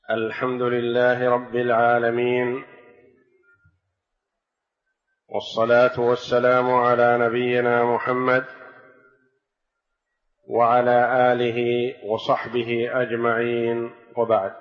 الحمد لله رب العالمين، والصلاة والسلام على نبينا محمد وعلى آله وصحبه أجمعين، وبعد.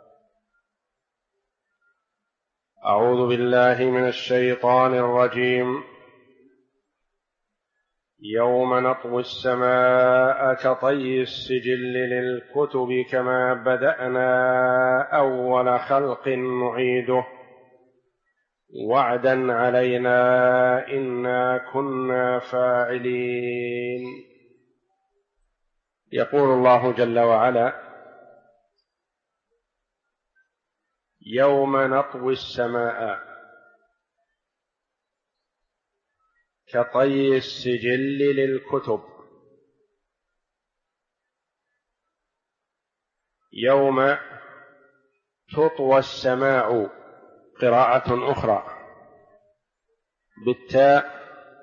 أعوذ بالله من الشيطان الرجيم. يوم نطوي السماء كطي السجل للكتب كما بدأنا أول خلق نعيده وعدا علينا إنا كنا فاعلين. يقول الله جل وعلا: يوم نطوي السماء كطي السجل للكتب. يوم تطوى السماء، قراءة أخرى بالتاء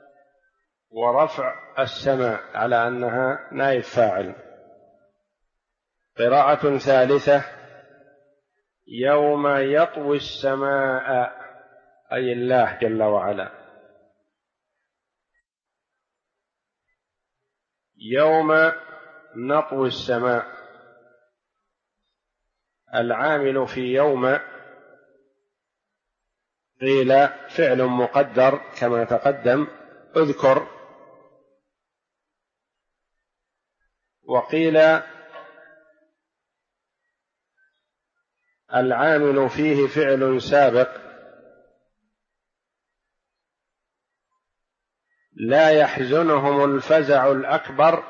ورفع السماء على أنها نائب فاعل. قراءة ثالثة: يوم يطوي السماء، أي الله جل وعلا. يوم نطوي السماء، العامل في يوم قيل فعل مقدر كما تقدم اذكر، وقيل العامل فيه فعل سابق لا يحزنهم الفزع الأكبر.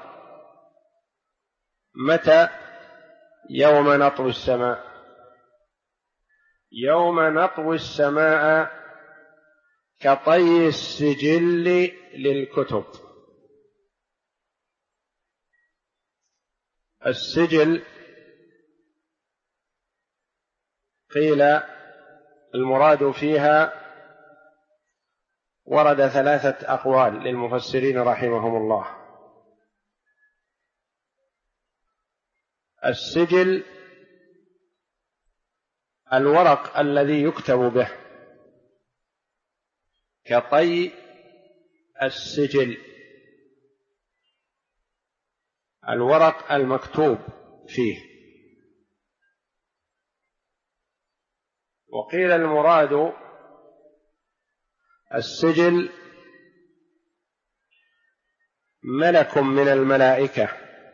متى؟ يوم نطوي السماء. يوم نطوي السماء كطي السجل للكتب. السجل قيل المراد فيها، ورد 3 أقوال للمفسرين رحمهم الله. السجل الورق الذي يكتب به، كطي السجل الورق المكتوب فيه. وقيل المراد السجل ملك من الملائكة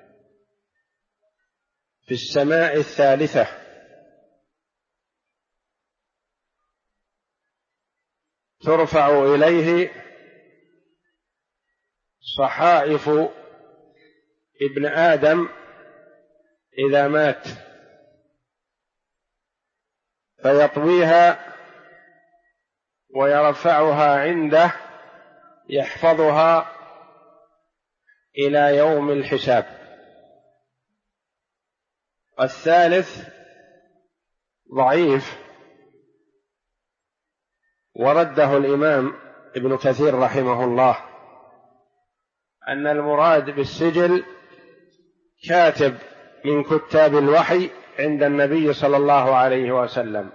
في السماء الثالثة، ترفع إليه صحائف ابن آدم إذا مات، فيطويها ويرفعها عنده يحفظها إلى يوم الحساب. الثالث ضعيف، ورده الإمام ابن كثير رحمه الله، أن المراد بالسجل كاتب من كتاب الوحي عند النبي صلى الله عليه وسلم،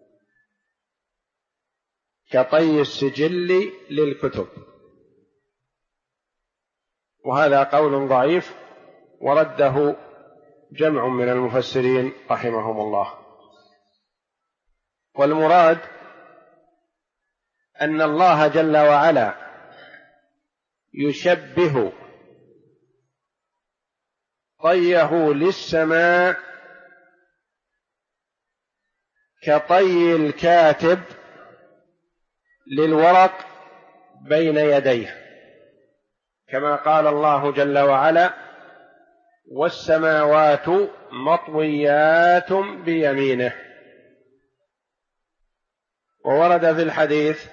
كطي السجل للكتب. وهذا قول ضعيف ورده جمع من المفسرين رحمهم الله. والمراد أن الله جل وعلا يشبه طيه للسماء كطي الكاتب للورق بين يديه، كما قال الله جل وعلا: والسماوات مطويات بيمينه. وورد في الحديث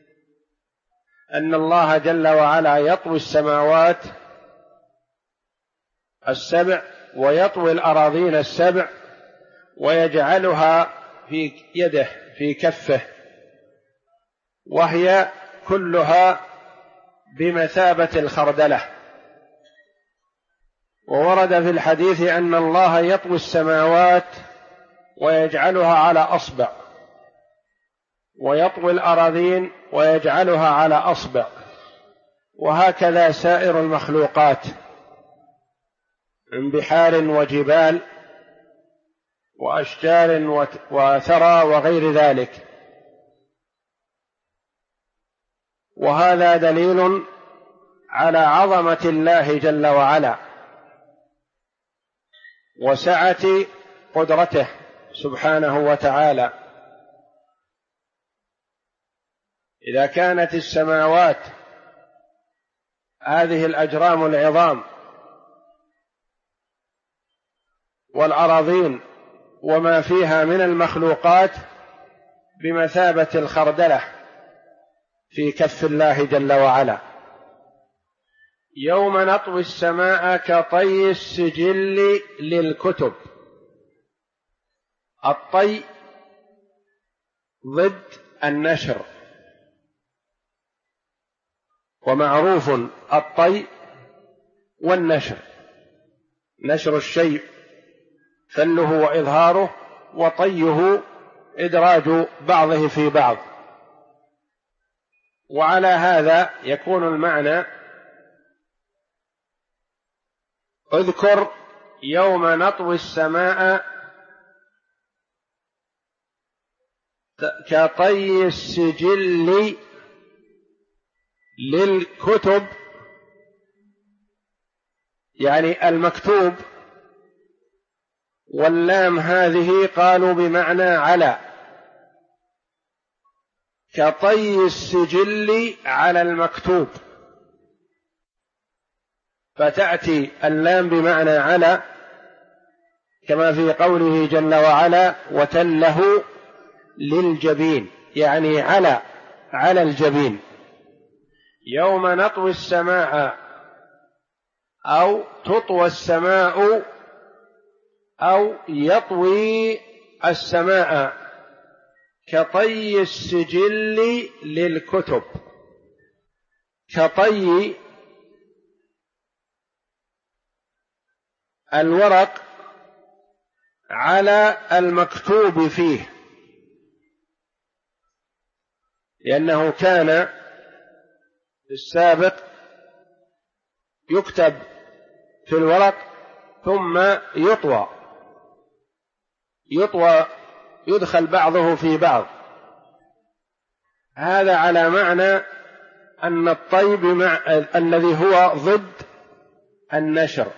أن الله جل وعلا يطوي السماوات السبع ويطوي الأراضين السبع ويجعلها في يده في كفه، وهي كلها بمثابة الخردلة. وورد في الحديث أن الله يطوي السماوات ويجعلها على أصبع، ويطوي الأراضين ويجعلها على أصبع، وهكذا سائر المخلوقات من بحار وجبال وأشجار وثرى وغير ذلك. وهذا دليل على عظمة الله جل وعلا وسعة قدرته سبحانه وتعالى. إذا كانت السماوات هذه الأجرام العظام والأراضين وما فيها من المخلوقات بمثابة الخردلة في كف الله جل وعلا، يوم نطوي السماء كطي السجل للكتب. الطي ضد النشر، ومعروف الطي والنشر، نشر الشيء فله وإظهاره، وطيه إدراج بعضه في بعض. وعلى هذا يكون المعنى: اذكر يوم نطوي السماء كطي السجل للكتب، يعني المكتوب. واللام هذه قالوا بمعنى على، كطي السجل على المكتوب، فتأتي اللام بمعنى على، كما في قوله جل وعلا: وتله للجبين، يعني على الجبين. يوم نطوي السماء أو تطوى السماء أو يطوي السماء كطي السجل للكتب. كطي الورق على المكتوب فيه، لأنه كان في السابق يكتب في الورق ثم يطوى يدخل بعضه في بعض. هذا على معنى أن الطي الذي هو ضد النشر.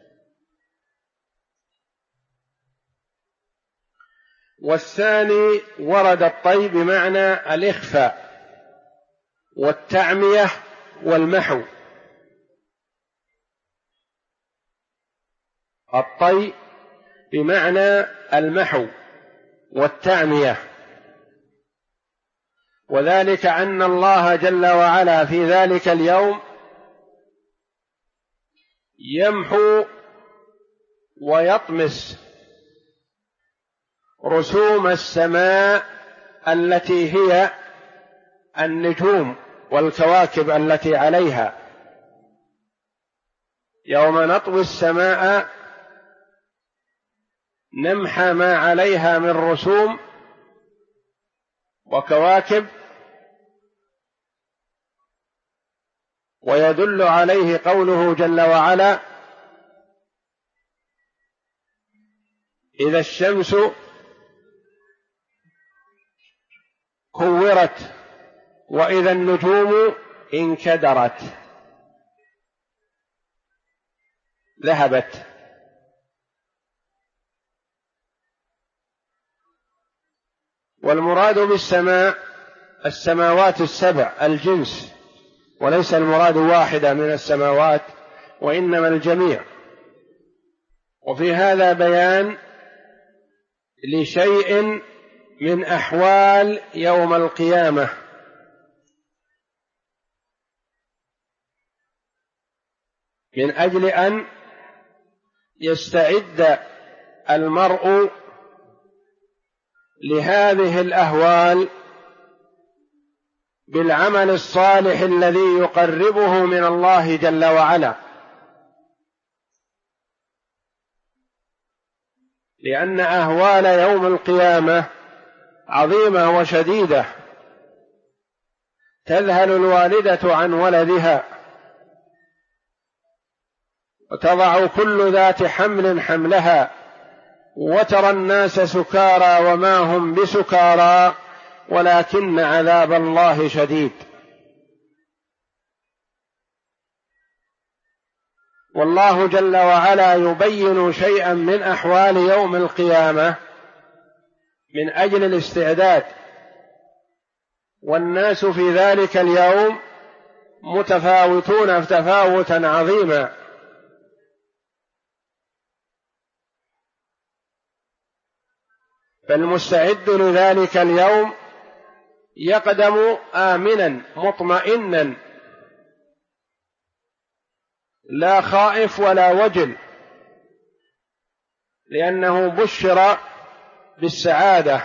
والثاني ورد الطي بمعنى الإخفاء والتعمية والمحو. الطي بمعنى المحو والتعمية، وذلك أن الله جل وعلا في ذلك اليوم يمحو ويطمس رسوم السماء التي هي النجوم والكواكب التي عليها. يوم نطوي السماء نمحى ما عليها من رسوم وكواكب، ويدل عليه قوله جل وعلا: إذا الشمس كورت وإذا النجوم انكدرت ذهبت. والمراد بالسماء السماوات السبع الجنس، وليس المراد واحدة من السماوات، وإنما الجميع. وفي هذا بيان لشيء من أحوال يوم القيامة، من أجل أن يستعد المرء لهذه الأهوال بالعمل الصالح الذي يقربه من الله جل وعلا. لأن أهوال يوم القيامة عظيمة وشديدة، تذهل الوالدة عن ولدها، وتضع كل ذات حمل حملها، وترى الناس سكارى وما هم بسكارى ولكن عذاب الله شديد. والله جل وعلا يبين شيئا من أحوال يوم القيامة من أجل الاستعداد، والناس في ذلك اليوم متفاوتون تفاوتا عظيما. فالمستعد لذلك اليوم يقدم آمنا مطمئنا، لا خائف ولا وجل، لأنه بشر بالسعادة.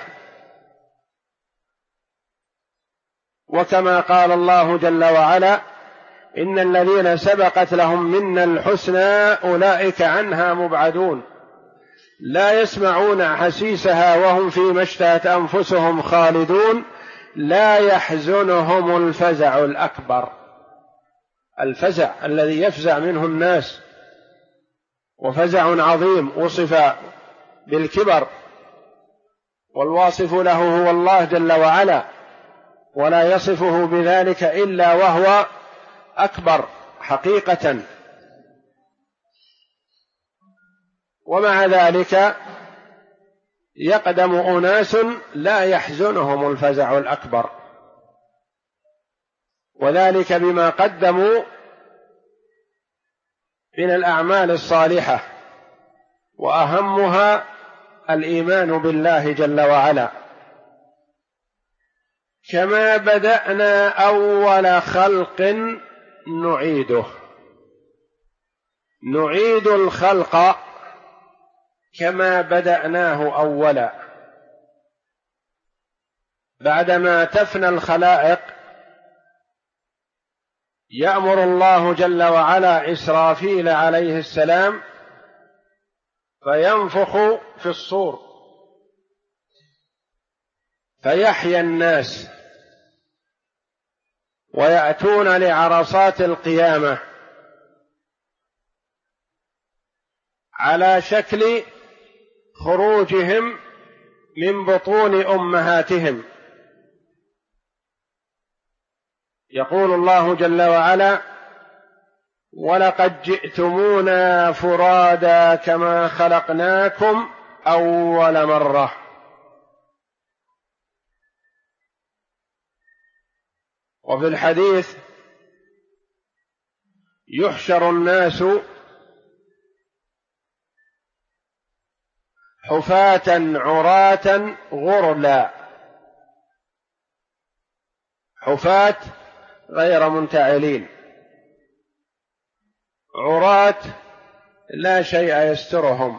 وكما قال الله جل وعلا: إن الذين سبقت لهم منا الحسنى أولئك عنها مبعدون، لا يسمعون حسيسها وهم فيما اشتهت أنفسهم خالدون، لا يحزنهم الفزع الأكبر. الفزع الذي يفزع منه الناس، وفزع عظيم وصف بالكبر، والواصف له هو الله جل وعلا، ولا يصفه بذلك إلا وهو أكبر حقيقة. ومع ذلك يقدم أناس لا يحزنهم الفزع الأكبر، وذلك بما قدموا من الأعمال الصالحة، وأهمها الإيمان بالله جل وعلا. كما بدأنا أول خلق نعيده، نعيد الخلق كما بدأناه أولا. بعدما تفنى الخلائق يأمر الله جل وعلا إسرافيل عليه السلام فينفخ في الصور فيحيى الناس، ويأتون لعرصات القيامة على شكل خروجهم من بطون أمهاتهم. يقول الله جل وعلا: ولقد جئتمونا فرادا كما خلقناكم أول مرة. وفي الحديث: يحشر الناس حفاة عراة غرلا، حفاة غير منتعلين، عراة لا شيء يسترهم،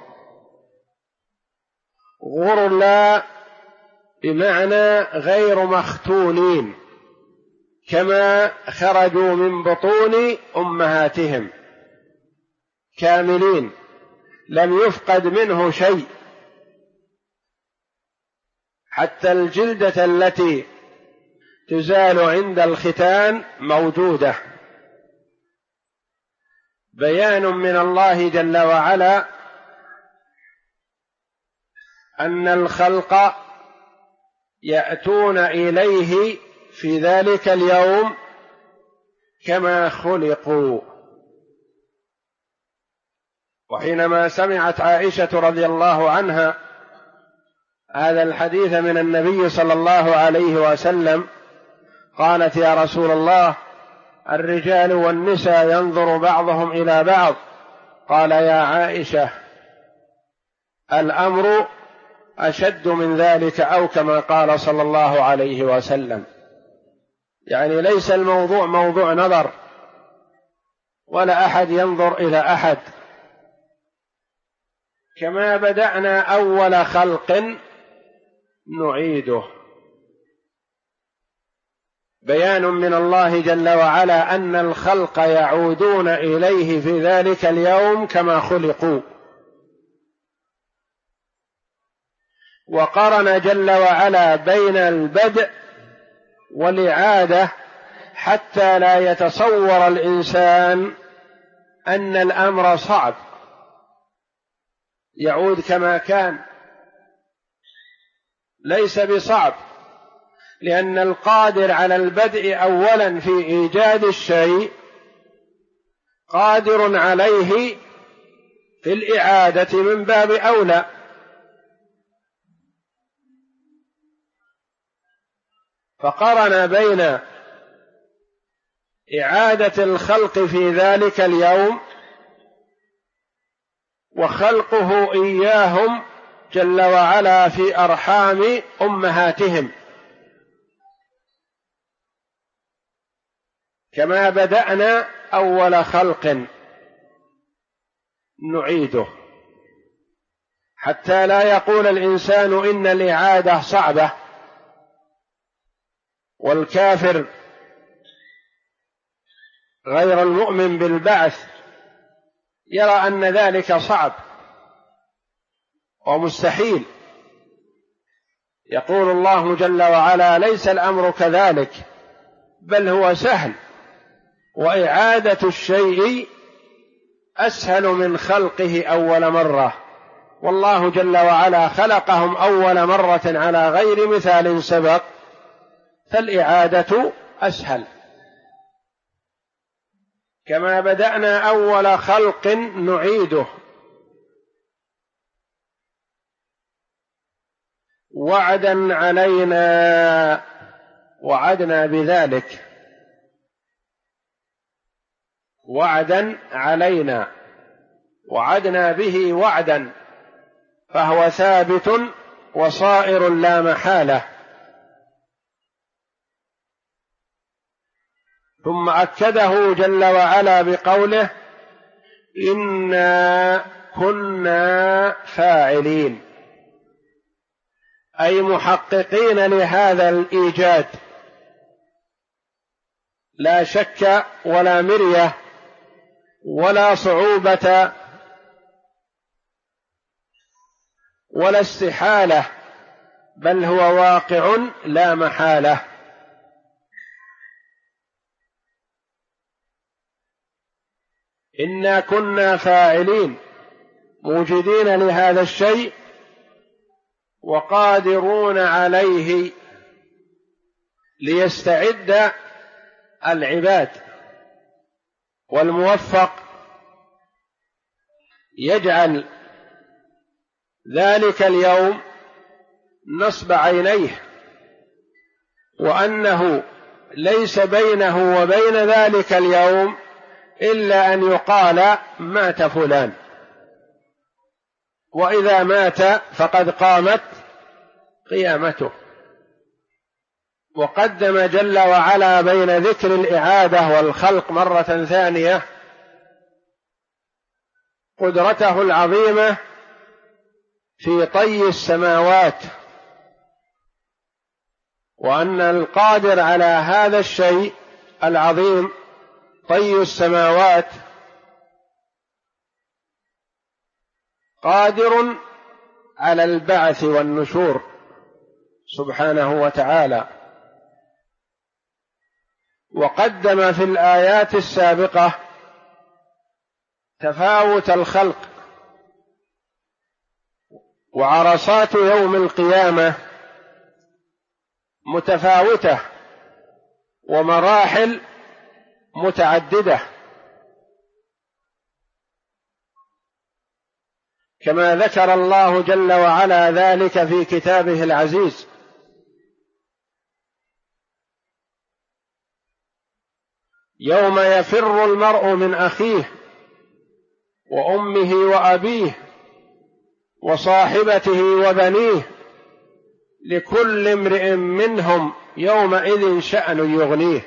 غرلا بمعنى غير مختونين، كما خرجوا من بطون أمهاتهم كاملين لم يفقد منه شيء، حتى الجلدة التي تزال عند الختان موجودة. بيان من الله جل وعلا أن الخلق يأتون إليه في ذلك اليوم كما خلقوا. وحينما سمعت عائشة رضي الله عنها هذا الحديث من النبي صلى الله عليه وسلم قالت: يا رسول الله، الرجال والنساء ينظر بعضهم إلى بعض. قال: يا عائشة، الأمر أشد من ذلك، أو كما قال صلى الله عليه وسلم. يعني ليس الموضوع موضوع نظر، ولا أحد ينظر إلى أحد. كما بدأنا أول خلق نعيده، بيان من الله جل وعلا أن الخلق يعودون إليه في ذلك اليوم كما خلقوا. وقرن جل وعلا بين البدء والإعادة حتى لا يتصور الإنسان أن الأمر صعب يعود كما كان. ليس بصعب، لأن القادر على البدء أولا في إيجاد الشيء قادر عليه في الإعادة من باب أولى. فقرن بين إعادة الخلق في ذلك اليوم وخلقه إياهم جل وعلا في أرحام أمهاتهم، كما بدأنا أول خلق نعيده، حتى لا يقول الإنسان إن الإعادة صعبة، والكافر غير المؤمن بالبعث يرى أن ذلك صعب ومستحيل. يقول الله جل وعلا: ليس الأمر كذلك، بل هو سهل، وإعادة الشيء أسهل من خلقه أول مرة، والله جل وعلا خلقهم أول مرة على غير مثال سبق، فالإعادة أسهل. كما بدأنا أول خلق نعيده، وعدا علينا، وعدنا بذلك، وعدا علينا، وعدنا به وعدا، فهو ثابت وصائر لا محالة. ثم أكده جل وعلا بقوله: إنا كنا فاعلين، أي محققين لهذا الإيجاد، لا شك ولا مرية ولا صعوبة ولا استحالة، بل هو واقع لا محالة. إنا كنا فاعلين، موجدين لهذا الشيء وقادرون عليه ليستعد العباد، والموفق يجعل ذلك اليوم نصب عينيه، وأنه ليس بينه وبين ذلك اليوم إلا أن يقال: مات فلان، وإذا مات فقد قامت قيامته. وقدم جل وعلا بين ذكر الإعادة والخلق مرة ثانية قدرته العظيمة في طي السماوات، وأن القادر على هذا الشيء العظيم طي السماوات قادر على البعث والنشور سبحانه وتعالى. وقدم في الآيات السابقة تفاوت الخلق وعرصات يوم القيامة متفاوتة ومراحل متعددة، كما ذكر الله جل وعلا ذلك في كتابه العزيز: يوم يفر المرء من أخيه وأمه وأبيه وصاحبته وبنيه لكل امرئ منهم يومئذ شأن يغنيه.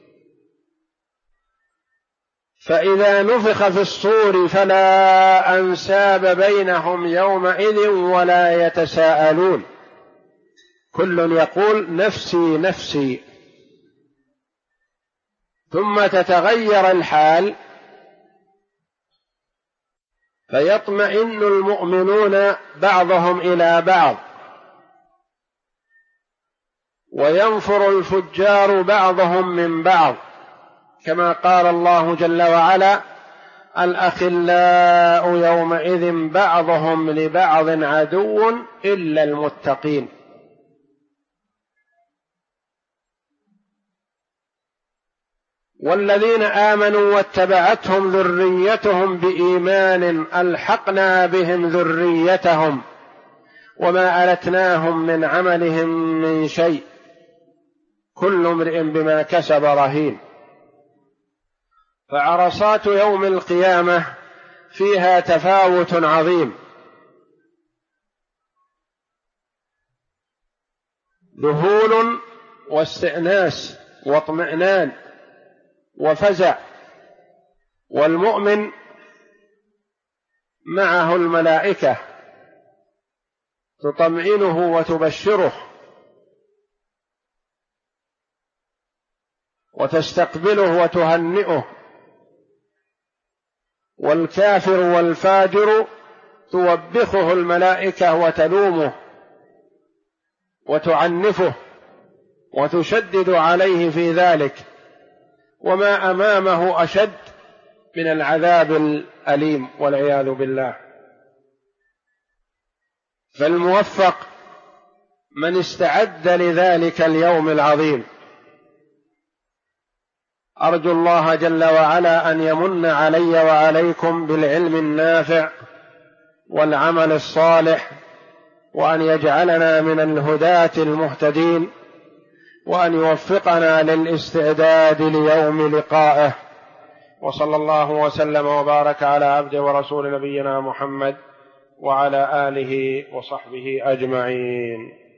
فإذا نفخ في الصور فلا أنساب بينهم يومئذ ولا يتساءلون، كل يقول نفسي نفسي. ثم تتغير الحال فيطمئن المؤمنون بعضهم إلى بعض وينفر الفجار بعضهم من بعض، كما قال الله جل وعلا: الأخلاء يومئذ بعضهم لبعض عدو إلا المتقين. والذين آمنوا واتبعتهم ذريتهم بإيمان ألحقنا بهم ذريتهم وما ألتناهم من عملهم من شيء كل امرئ بما كسب رهين. فعرصات يوم القيامة فيها تفاوت عظيم، ذهول واستئناس واطمئنان وفزع، والمؤمن معه الملائكة تطمئنه وتبشره وتستقبله وتهنئه، والكافر والفاجر توبخه الملائكة وتلومه وتعنفه وتشدد عليه في ذلك، وما أمامه أشد من العذاب الأليم والعياذ بالله. فالموفق من استعد لذلك اليوم العظيم. أرجو الله جل وعلا أن يمن علي وعليكم بالعلم النافع والعمل الصالح، وأن يجعلنا من الهداة المهتدين، وأن يوفقنا للاستعداد ليوم لقائه. وصلى الله وسلم وبارك على عبده ورسول نبينا محمد وعلى آله وصحبه أجمعين.